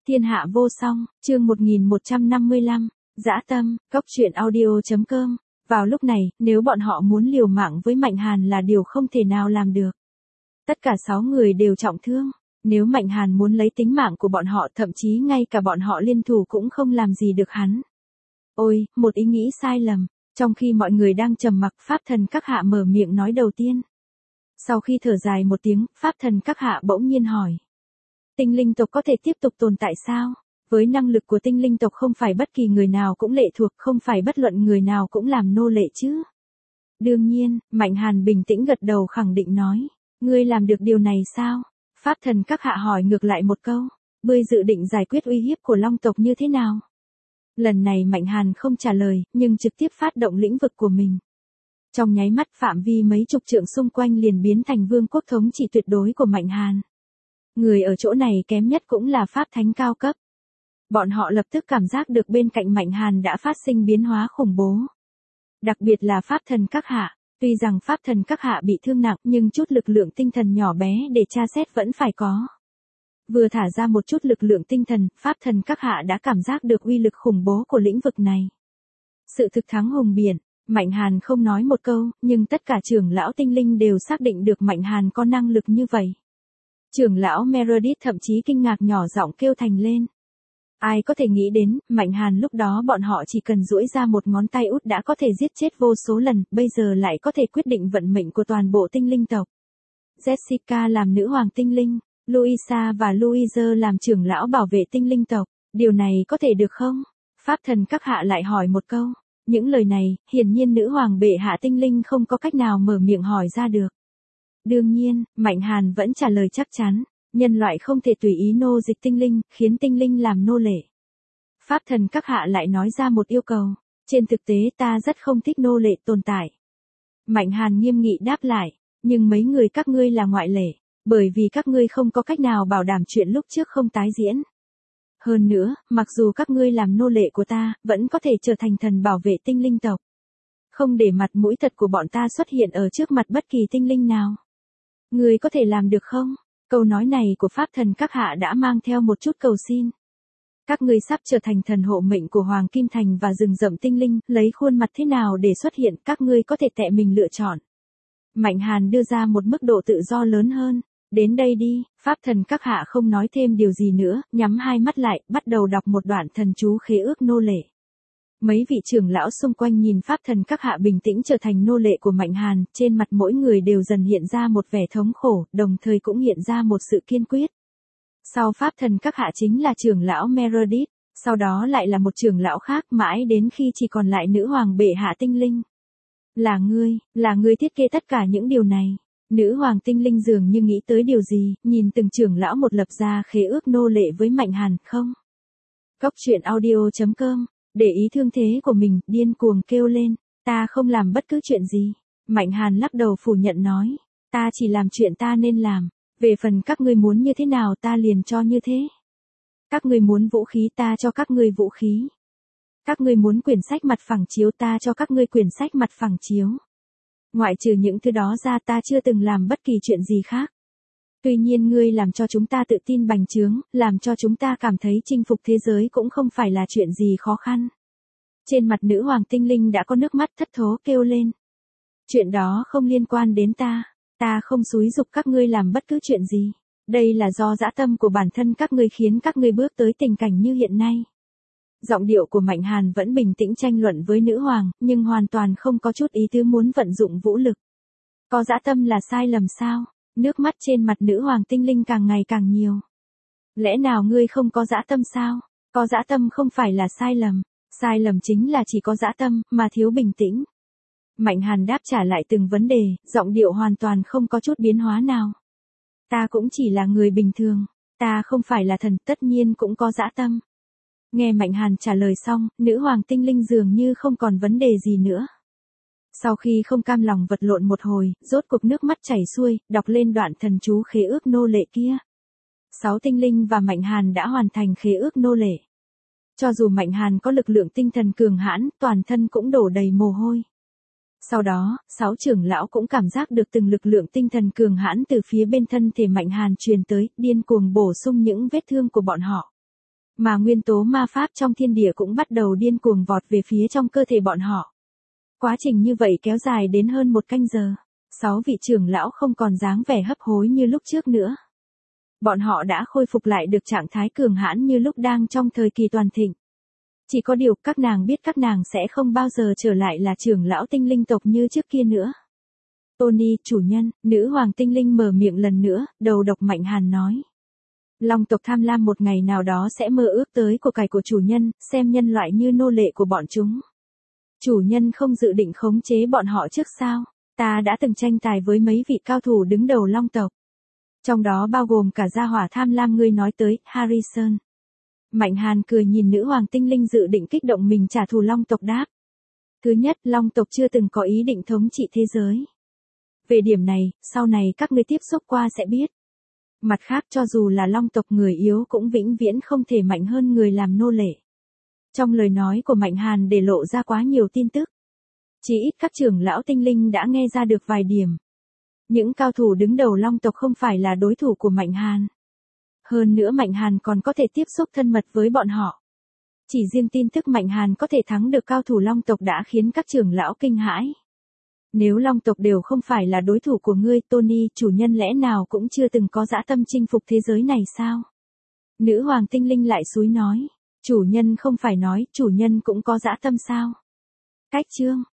Thiên hạ vô song, chương 1155, Dã tâm, Cốc truyện audio.com. Vào lúc này, nếu bọn họ muốn liều mạng với Mạnh Hàn là điều không thể nào làm được. Tất cả 6 người đều trọng thương. Nếu Mạnh Hàn muốn lấy tính mạng của bọn họ, thậm chí ngay cả bọn họ liên thủ cũng không làm gì được hắn. Ôi, một ý nghĩ sai lầm. Trong khi mọi người đang trầm mặc, Pháp Thần Các Hạ mở miệng nói đầu tiên. Sau khi thở dài một tiếng, Pháp Thần Các Hạ bỗng nhiên hỏi. Tinh linh tộc có thể tiếp tục tồn tại sao? Với năng lực của tinh linh tộc không phải bất kỳ người nào cũng lệ thuộc, không phải bất luận người nào cũng làm nô lệ chứ. Đương nhiên, Mạnh Hàn bình tĩnh gật đầu khẳng định nói. Ngươi làm được điều này sao? Pháp Thần Các Hạ hỏi ngược lại một câu. Ngươi dự định giải quyết uy hiếp của long tộc như thế nào? Lần này Mạnh Hàn không trả lời, nhưng trực tiếp phát động lĩnh vực của mình. Trong nháy mắt phạm vi mấy chục trượng xung quanh liền biến thành vương quốc thống trị tuyệt đối của Mạnh Hàn. Người ở chỗ này kém nhất cũng là pháp thánh cao cấp. Bọn họ lập tức cảm giác được bên cạnh Mạnh Hàn đã phát sinh biến hóa khủng bố. Đặc biệt là Pháp Thần Các Hạ. Tuy rằng Pháp Thần Các Hạ bị thương nặng nhưng chút lực lượng tinh thần nhỏ bé để tra xét vẫn phải có. Vừa thả ra một chút lực lượng tinh thần, Pháp Thần Các Hạ đã cảm giác được uy lực khủng bố của lĩnh vực này. Sự thực thắng hùng biển, Mạnh Hàn không nói một câu, nhưng tất cả trưởng lão tinh linh đều xác định được Mạnh Hàn có năng lực như vậy. Trưởng lão Meredith thậm chí kinh ngạc nhỏ giọng kêu thành lên. Ai có thể nghĩ đến, Mạnh Hàn lúc đó bọn họ chỉ cần duỗi ra một ngón tay út đã có thể giết chết vô số lần, bây giờ lại có thể quyết định vận mệnh của toàn bộ tinh linh tộc. Jessica làm nữ hoàng tinh linh, Louisa và Louise làm trưởng lão bảo vệ tinh linh tộc, điều này có thể được không? Pháp Thần Các Hạ lại hỏi một câu. Những lời này, hiển nhiên nữ hoàng bệ hạ tinh linh không có cách nào mở miệng hỏi ra được. Đương nhiên, Mạnh Hàn vẫn trả lời chắc chắn, nhân loại không thể tùy ý nô dịch tinh linh, khiến tinh linh làm nô lệ. Pháp Thần Các Hạ lại nói ra một yêu cầu, trên thực tế ta rất không thích nô lệ tồn tại. Mạnh Hàn nghiêm nghị đáp lại, nhưng mấy người các ngươi là ngoại lệ, bởi vì các ngươi không có cách nào bảo đảm chuyện lúc trước không tái diễn. Hơn nữa, mặc dù các ngươi làm nô lệ của ta, vẫn có thể trở thành thần bảo vệ tinh linh tộc. Không để mặt mũi thật của bọn ta xuất hiện ở trước mặt bất kỳ tinh linh nào. Ngươi có thể làm được không? Câu nói này của Pháp Thần Các Hạ đã mang theo một chút cầu xin. Các ngươi sắp trở thành thần hộ mệnh của Hoàng Kim Thành và rừng rậm tinh linh, lấy khuôn mặt thế nào để xuất hiện, các ngươi có thể tự mình lựa chọn. Mạnh Hàn đưa ra một mức độ tự do lớn hơn. Đến đây đi, Pháp Thần Các Hạ không nói thêm điều gì nữa, nhắm hai mắt lại, bắt đầu đọc một đoạn thần chú khế ước nô lệ. Mấy vị trưởng lão xung quanh nhìn Pháp Thần Các Hạ bình tĩnh trở thành nô lệ của Mạnh Hàn, trên mặt mỗi người đều dần hiện ra một vẻ thống khổ, đồng thời cũng hiện ra một sự kiên quyết. Sau Pháp Thần Các Hạ chính là trưởng lão Meredith, sau đó lại là một trưởng lão khác, mãi đến khi chỉ còn lại nữ hoàng bệ hạ tinh linh. Là ngươi thiết kế tất cả những điều này. Nữ hoàng tinh linh dường như nghĩ tới điều gì, nhìn từng trưởng lão một lập ra khế ước nô lệ với Mạnh Hàn, không? Cốc truyện audio.com, để ý thương thế của mình, điên cuồng kêu lên, ta không làm bất cứ chuyện gì. Mạnh Hàn lắc đầu phủ nhận nói, ta chỉ làm chuyện ta nên làm, về phần các ngươi muốn như thế nào ta liền cho như thế. Các ngươi muốn vũ khí ta cho các ngươi vũ khí. Các ngươi muốn quyển sách mặt phẳng chiếu ta cho các ngươi quyển sách mặt phẳng chiếu. Ngoại trừ những thứ đó ra ta chưa từng làm bất kỳ chuyện gì khác. Tuy nhiên ngươi làm cho chúng ta tự tin bành trướng, làm cho chúng ta cảm thấy chinh phục thế giới cũng không phải là chuyện gì khó khăn. Trên mặt nữ hoàng tinh linh đã có nước mắt thất thố kêu lên. Chuyện đó không liên quan đến ta không xúi giục các ngươi làm bất cứ chuyện gì. Đây là do dã tâm của bản thân các ngươi khiến các ngươi bước tới tình cảnh như hiện nay. Giọng điệu của Mạnh Hàn vẫn bình tĩnh tranh luận với nữ hoàng, nhưng hoàn toàn không có chút ý tứ muốn vận dụng vũ lực. Có dã tâm là sai lầm sao? Nước mắt trên mặt nữ hoàng tinh linh càng ngày càng nhiều. Lẽ nào ngươi không có dã tâm sao? Có dã tâm không phải là sai lầm chính là chỉ có dã tâm, mà thiếu bình tĩnh. Mạnh Hàn đáp trả lại từng vấn đề, giọng điệu hoàn toàn không có chút biến hóa nào. Ta cũng chỉ là người bình thường, ta không phải là thần, tất nhiên cũng có dã tâm. Nghe Mạnh Hàn trả lời xong, nữ hoàng tinh linh dường như không còn vấn đề gì nữa. Sau khi không cam lòng vật lộn một hồi, rốt cuộc nước mắt chảy xuôi, đọc lên đoạn thần chú khế ước nô lệ kia. 6 tinh linh và Mạnh Hàn đã hoàn thành khế ước nô lệ. Cho dù Mạnh Hàn có lực lượng tinh thần cường hãn, toàn thân cũng đổ đầy mồ hôi. Sau đó, 6 trưởng lão cũng cảm giác được từng lực lượng tinh thần cường hãn từ phía bên thân thể Mạnh Hàn truyền tới, điên cuồng bổ sung những vết thương của bọn họ. Mà nguyên tố ma pháp trong thiên địa cũng bắt đầu điên cuồng vọt về phía trong cơ thể bọn họ. Quá trình như vậy kéo dài đến hơn 1 canh giờ. 6 vị trưởng lão không còn dáng vẻ hấp hối như lúc trước nữa. Bọn họ đã khôi phục lại được trạng thái cường hãn như lúc đang trong thời kỳ toàn thịnh. Chỉ có điều các nàng biết các nàng sẽ không bao giờ trở lại là trưởng lão tinh linh tộc như trước kia nữa. Tony, chủ nhân, nữ hoàng tinh linh mở miệng lần nữa, đầu độc Mạnh Hàn nói. Long tộc tham lam một ngày nào đó sẽ mơ ước tới của cải của chủ nhân, xem nhân loại như nô lệ của bọn chúng. Chủ nhân không dự định khống chế bọn họ trước sao? Ta đã từng tranh tài với mấy vị cao thủ đứng đầu Long tộc. Trong đó bao gồm cả gia hỏa tham lam ngươi nói tới, Harrison. Mạnh Hàn cười nhìn nữ hoàng tinh linh dự định kích động mình trả thù Long tộc đáp. Thứ nhất, Long tộc chưa từng có ý định thống trị thế giới. Về điểm này, sau này các ngươi tiếp xúc qua sẽ biết. Mặt khác cho dù là Long tộc người yếu cũng vĩnh viễn không thể mạnh hơn người làm nô lệ. Trong lời nói của Mạnh Hàn để lộ ra quá nhiều tin tức. Chỉ ít các trưởng lão tinh linh đã nghe ra được vài điểm. Những cao thủ đứng đầu Long tộc không phải là đối thủ của Mạnh Hàn. Hơn nữa Mạnh Hàn còn có thể tiếp xúc thân mật với bọn họ. Chỉ riêng tin tức Mạnh Hàn có thể thắng được cao thủ Long tộc đã khiến các trưởng lão kinh hãi. Nếu Long tộc đều không phải là đối thủ của ngươi, Tony, chủ nhân lẽ nào cũng chưa từng có dã tâm chinh phục thế giới này sao? Nữ hoàng tinh linh lại xúi nói. Chủ nhân không phải nói, chủ nhân cũng có dã tâm sao? Cách chương.